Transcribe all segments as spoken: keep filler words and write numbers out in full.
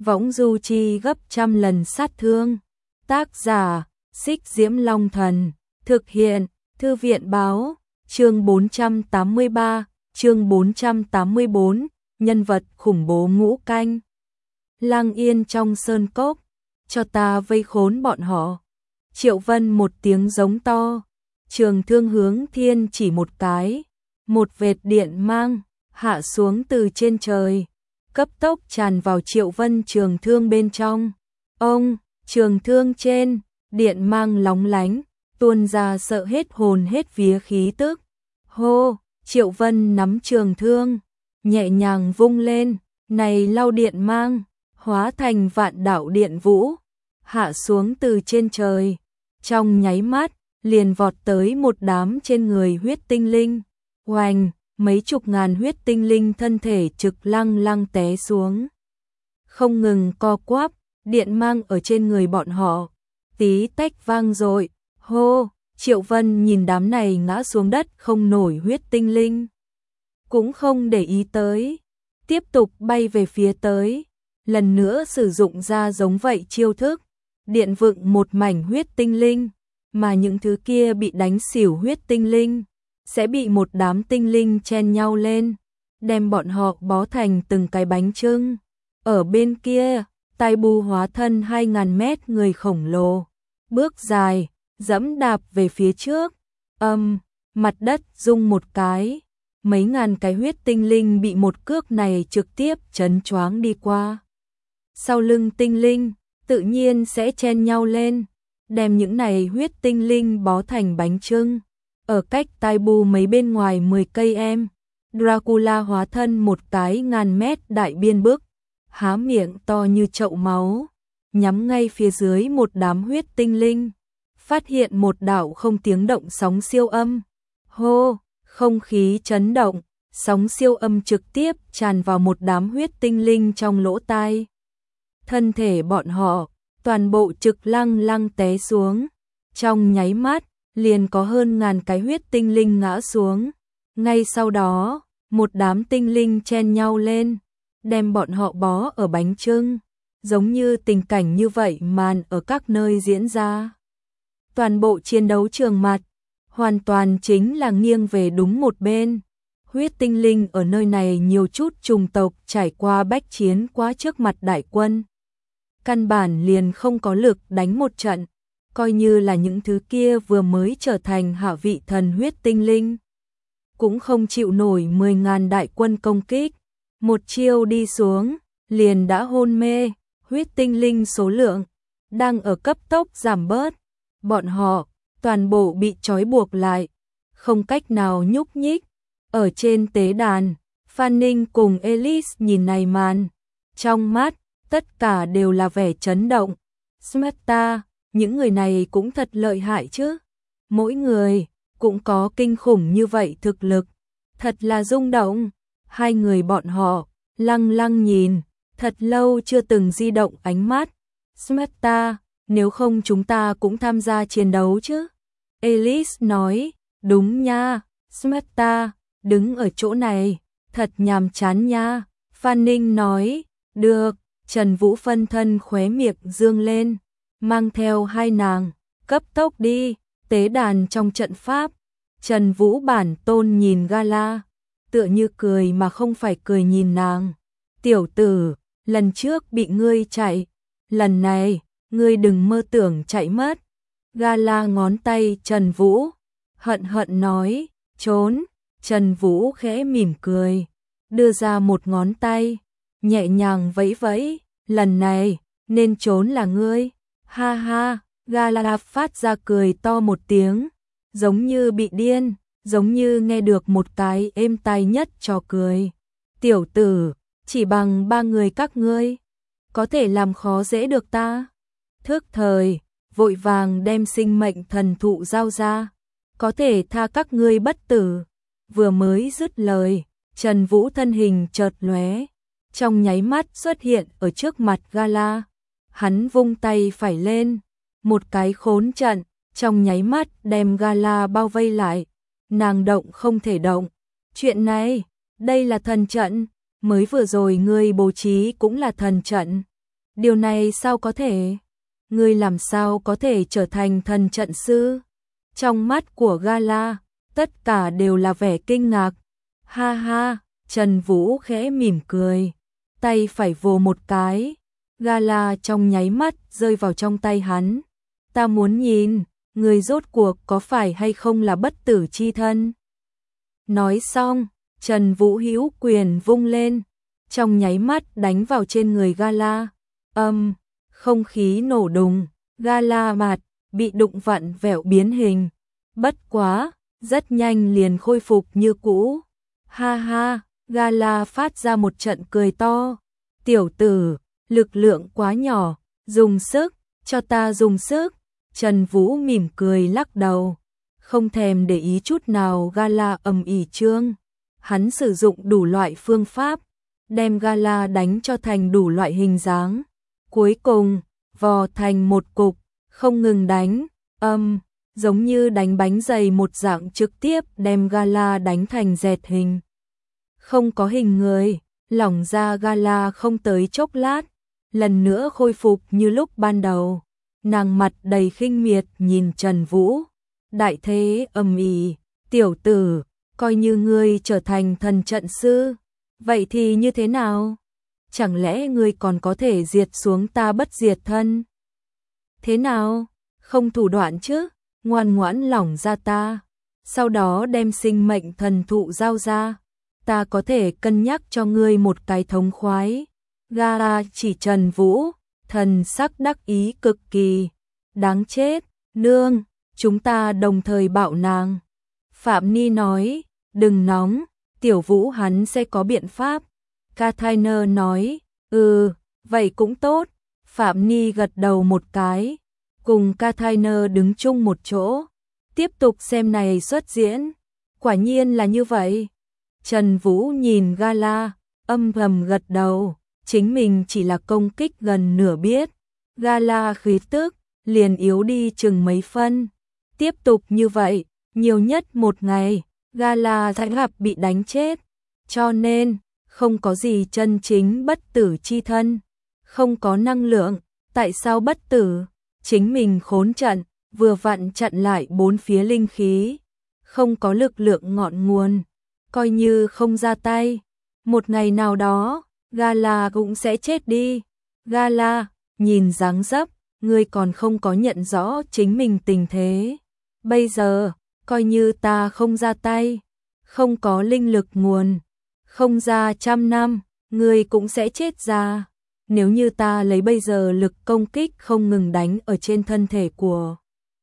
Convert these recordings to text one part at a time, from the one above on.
võng du chi gấp trăm lần sát thương. Tác giả, Xích Diễm Long Thần, thực hiện, Thư viện Báo, chương bốn trăm tám mươi ba, chương bốn trăm tám mươi bốn, nhân vật khủng bố ngũ canh. Lang yên trong sơn cốc, cho ta vây khốn bọn họ. Triệu Vân một tiếng giống to, trường thương hướng thiên chỉ một cái, một vệt điện mang, hạ xuống từ trên trời, cấp tốc tràn vào Triệu Vân trường thương bên trong. Ông, trường thương trên, điện mang lóng lánh, tuôn ra sợ hết hồn hết vía khí tức. Hô, Triệu Vân nắm trường thương, nhẹ nhàng vung lên, này lau điện mang, hóa thành vạn đạo điện vũ, hạ xuống từ trên trời. Trong nháy mắt, liền vọt tới một đám trên người huyết tinh linh. Oành, mấy chục ngàn huyết tinh linh thân thể trực lăng lăng té xuống. Không ngừng co quắp, điện mang ở trên người bọn họ. Tí tách vang dội. Hô, Triệu Vân nhìn đám này ngã xuống đất không nổi huyết tinh linh. Cũng không để ý tới. Tiếp tục bay về phía tới. Lần nữa sử dụng ra giống vậy chiêu thức. Điện vựng một mảnh huyết tinh linh. Mà những thứ kia bị đánh xỉu huyết tinh linh. Sẽ bị một đám tinh linh chen nhau lên. Đem bọn họ bó thành từng cái bánh chưng. Ở bên kia, Tai Bu hóa thân hai ngàn mét người khổng lồ. Bước dài, dẫm đạp về phía trước. Âm, mặt đất rung một cái. Mấy ngàn cái huyết tinh linh bị một cước này trực tiếp chấn choáng đi qua. Sau lưng tinh linh, tự nhiên sẽ chen nhau lên. Đem những này huyết tinh linh bó thành bánh chưng. Ở cách Tai Bu mấy bên ngoài mười cây em, Dracula hóa thân một cái ngàn mét đại biên bức, há miệng to như chậu máu, nhắm ngay phía dưới một đám huyết tinh linh, phát hiện một đạo không tiếng động sóng siêu âm. Hô, không khí chấn động, sóng siêu âm trực tiếp tràn vào một đám huyết tinh linh trong lỗ tai. Thân thể bọn họ, toàn bộ trực lăng lăng té xuống, trong nháy mắt, liền có hơn ngàn cái huyết tinh linh ngã xuống. Ngay sau đó, một đám tinh linh chen nhau lên, đem bọn họ bó ở bánh chưng. Giống như tình cảnh như vậy màn ở các nơi diễn ra. Toàn bộ chiến đấu trường mặt, hoàn toàn chính là nghiêng về đúng một bên. Huyết tinh linh ở nơi này nhiều chút chủng tộc trải qua bách chiến quá trước mặt đại quân. Căn bản liền không có lực đánh một trận. Coi như là những thứ kia vừa mới trở thành hạ vị thần huyết tinh linh. Cũng không chịu nổi mười ngàn đại quân công kích. Một chiêu đi xuống, liền đã hôn mê, huyết tinh linh số lượng, đang ở cấp tốc giảm bớt. Bọn họ, toàn bộ bị trói buộc lại, không cách nào nhúc nhích. Ở trên tế đàn, Phan Ninh cùng Elise nhìn này màn. Trong mắt, tất cả đều là vẻ chấn động. Sparta, những người này cũng thật lợi hại chứ. Mỗi người cũng có kinh khủng như vậy thực lực. Thật là rung động. Hai người bọn họ lăng lăng nhìn, thật lâu chưa từng di động ánh mắt. Sparta, nếu không chúng ta cũng tham gia chiến đấu chứ. Elise nói, đúng nha, Sparta, đứng ở chỗ này, thật nhàm chán nha. Phan Ninh nói, được. Trần Vũ phân thân khóe miệng dương lên, mang theo hai nàng, cấp tốc đi, tế đàn trong trận pháp. Trần Vũ bản tôn nhìn Gala, tựa như cười mà không phải cười nhìn nàng. Tiểu tử, lần trước bị ngươi chạy, lần này, ngươi đừng mơ tưởng chạy mất. Gala ngón tay Trần Vũ, hận hận nói, trốn. Trần Vũ khẽ mỉm cười, đưa ra một ngón tay, nhẹ nhàng vẫy vẫy, lần này, nên trốn là ngươi. Ha ha, Gala phát ra cười to một tiếng, giống như bị điên, giống như nghe được một cái êm tai nhất trò cười. Tiểu tử, chỉ bằng ba người các ngươi, có thể làm khó dễ được ta. Thức thời, vội vàng đem sinh mệnh thần thụ giao ra, có thể tha các ngươi bất tử. Vừa mới dứt lời, Trần Vũ thân hình chợt lóe, trong nháy mắt xuất hiện ở trước mặt Gala. Hắn vung tay phải lên, một cái khốn trận, trong nháy mắt đem Gala bao vây lại. Nàng động không thể động. Chuyện này, đây là thần trận, mới vừa rồi ngươi bố trí cũng là thần trận. Điều này sao có thể? Ngươi làm sao có thể trở thành thần trận sư? Trong mắt của Gala, tất cả đều là vẻ kinh ngạc. Ha ha, Trần Vũ khẽ mỉm cười, tay phải vồ một cái, Gala trong nháy mắt rơi vào trong tay hắn. Ta muốn nhìn, người rốt cuộc có phải hay không là bất tử chi thân. Nói xong, Trần Vũ hữu quyền vung lên, trong nháy mắt đánh vào trên người Gala. Âm, không khí nổ đùng, Gala mặt bị đụng vặn vẹo biến hình. Bất quá, rất nhanh liền khôi phục như cũ. Ha ha, Gala phát ra một trận cười to. Tiểu tử, lực lượng quá nhỏ, dùng sức, cho ta dùng sức. Trần Vũ mỉm cười lắc đầu, không thèm để ý chút nào Gala ầm ĩ trương. Hắn sử dụng đủ loại phương pháp, đem Gala đánh cho thành đủ loại hình dáng. Cuối cùng, vò thành một cục, không ngừng đánh, âm, giống như đánh bánh dày một dạng trực tiếp đem Gala đánh thành dẹt hình. Không có hình người, lỏng ra Gala không tới chốc lát, lần nữa khôi phục như lúc ban đầu. Nàng mặt đầy khinh miệt nhìn Trần Vũ, đại thế ầm ĩ, tiểu tử, coi như ngươi trở thành thần trận sư, vậy thì như thế nào? Chẳng lẽ ngươi còn có thể diệt xuống ta bất diệt thân? Thế nào? Không thủ đoạn chứ, ngoan ngoãn lỏng ra ta, sau đó đem sinh mệnh thần thụ giao ra, ta có thể cân nhắc cho ngươi một cái thống khoái. Gala chỉ Trần Vũ, thần sắc đắc ý cực kỳ. Đáng chết, nương, chúng ta đồng thời bạo nàng. Phạm Ni nói, đừng nóng, Tiểu Vũ hắn sẽ có biện pháp. Kathainer nói, ừ, vậy cũng tốt. Phạm Ni gật đầu một cái, cùng Kathainer đứng chung một chỗ, tiếp tục xem này xuất diễn. Quả nhiên là như vậy. Trần Vũ nhìn Gala, âm thầm gật đầu, chính mình chỉ là công kích gần nửa biết. Gala khí tức liền yếu đi chừng mấy phân. Tiếp tục như vậy, nhiều nhất một ngày, Gala sẽ gặp bị đánh chết. Cho nên, không có gì chân chính bất tử chi thân. Không có năng lượng, tại sao bất tử? Chính mình khốn trận, vừa vặn chặn lại bốn phía linh khí. Không có lực lượng ngọn nguồn, coi như không ra tay. Một ngày nào đó, Gala cũng sẽ chết đi. Gala, nhìn dáng dấp, ngươi còn không có nhận rõ chính mình tình thế. Bây giờ, coi như ta không ra tay, không có linh lực nguồn, không ra trăm năm, ngươi cũng sẽ chết ra. Nếu như ta lấy bây giờ lực công kích không ngừng đánh ở trên thân thể của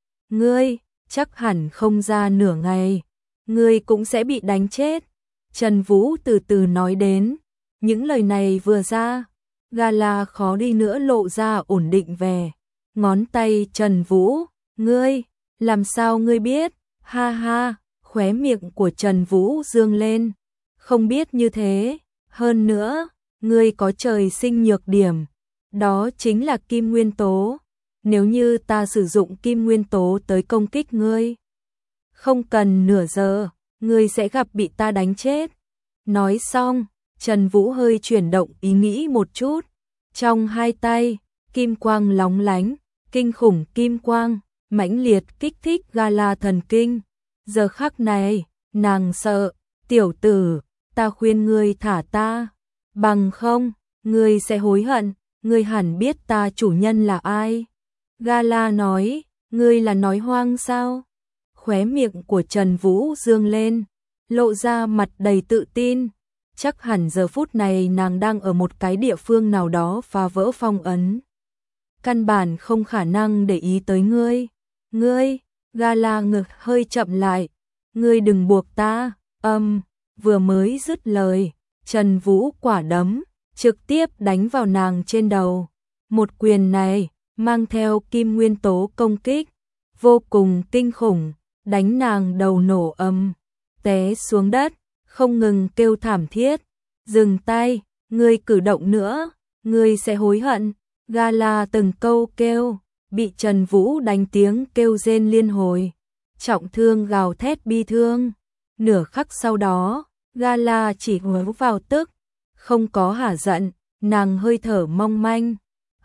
ngươi, chắc hẳn không ra nửa ngày, ngươi cũng sẽ bị đánh chết. Trần Vũ từ từ nói đến, những lời này vừa ra, Gala khó đi nữa lộ ra ổn định vẻ. Ngón tay Trần Vũ, ngươi, làm sao ngươi biết? Ha ha, khóe miệng của Trần Vũ dương lên. Không biết như thế, hơn nữa, ngươi có trời sinh nhược điểm, đó chính là kim nguyên tố. Nếu như ta sử dụng kim nguyên tố tới công kích ngươi, không cần nửa giờ, ngươi sẽ gặp bị ta đánh chết. Nói xong, Trần Vũ hơi chuyển động ý nghĩ một chút, trong hai tay, kim quang lóng lánh, kinh khủng kim quang, mãnh liệt kích thích Gala thần kinh. Giờ khắc này, nàng sợ, tiểu tử, ta khuyên ngươi thả ta, bằng không, ngươi sẽ hối hận, ngươi hẳn biết ta chủ nhân là ai. Gala nói, ngươi là nói hoang sao? Khóe miệng của Trần Vũ dương lên, lộ ra mặt đầy tự tin. Chắc hẳn giờ phút này nàng đang ở một cái địa phương nào đó phá vỡ phong ấn. Căn bản không khả năng để ý tới ngươi. Ngươi, Gala ngực hơi chậm lại. Ngươi đừng buộc ta, âm, vừa mới dứt lời, Trần Vũ quả đấm, trực tiếp đánh vào nàng trên đầu. Một quyền này, mang theo kim nguyên tố công kích, vô cùng kinh khủng, đánh nàng đầu nổ âm, té xuống đất, không ngừng kêu thảm thiết. Dừng tay, ngươi cử động nữa, ngươi sẽ hối hận. Gala từng câu kêu, bị Trần Vũ đánh tiếng kêu rên liên hồi. Trọng thương gào thét bi thương. Nửa khắc sau đó, Gala chỉ hướng vào tức, không có hả giận, nàng hơi thở mong manh.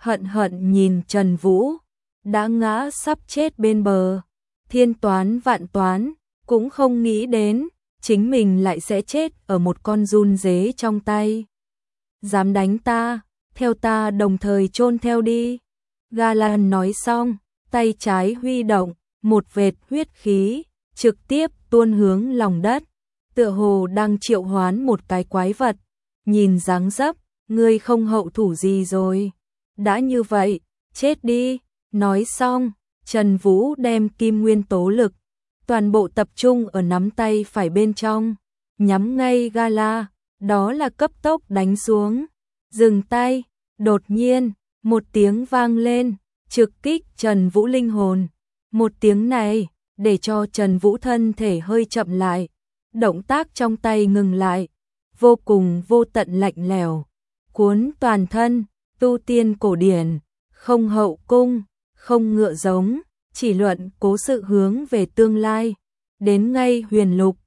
hận hận nhìn Trần Vũ, đã ngã sắp chết bên bờ. Thiên toán vạn toán, cũng không nghĩ đến, chính mình lại sẽ chết ở một con run dế trong tay. Dám đánh ta, theo ta đồng thời chôn theo đi. Galan nói xong, tay trái huy động, một vệt huyết khí, trực tiếp tuôn hướng lòng đất, tựa hồ đang triệu hoán một cái quái vật. Nhìn dáng dấp, ngươi không hậu thủ gì rồi. Đã như vậy, chết đi. Nói xong, Trần Vũ đem kim nguyên tố lực, toàn bộ tập trung ở nắm tay phải bên trong, nhắm ngay Gala, đó là cấp tốc đánh xuống. Dừng tay, đột nhiên, một tiếng vang lên, trực kích Trần Vũ linh hồn. Một tiếng này, để cho Trần Vũ thân thể hơi chậm lại, động tác trong tay ngừng lại, vô cùng vô tận lạnh lẽo, cuốn toàn thân, tu tiên cổ điển, không hậu cung, không ngựa giống, chỉ luận cố sự hướng về tương lai, đến ngay huyền lục,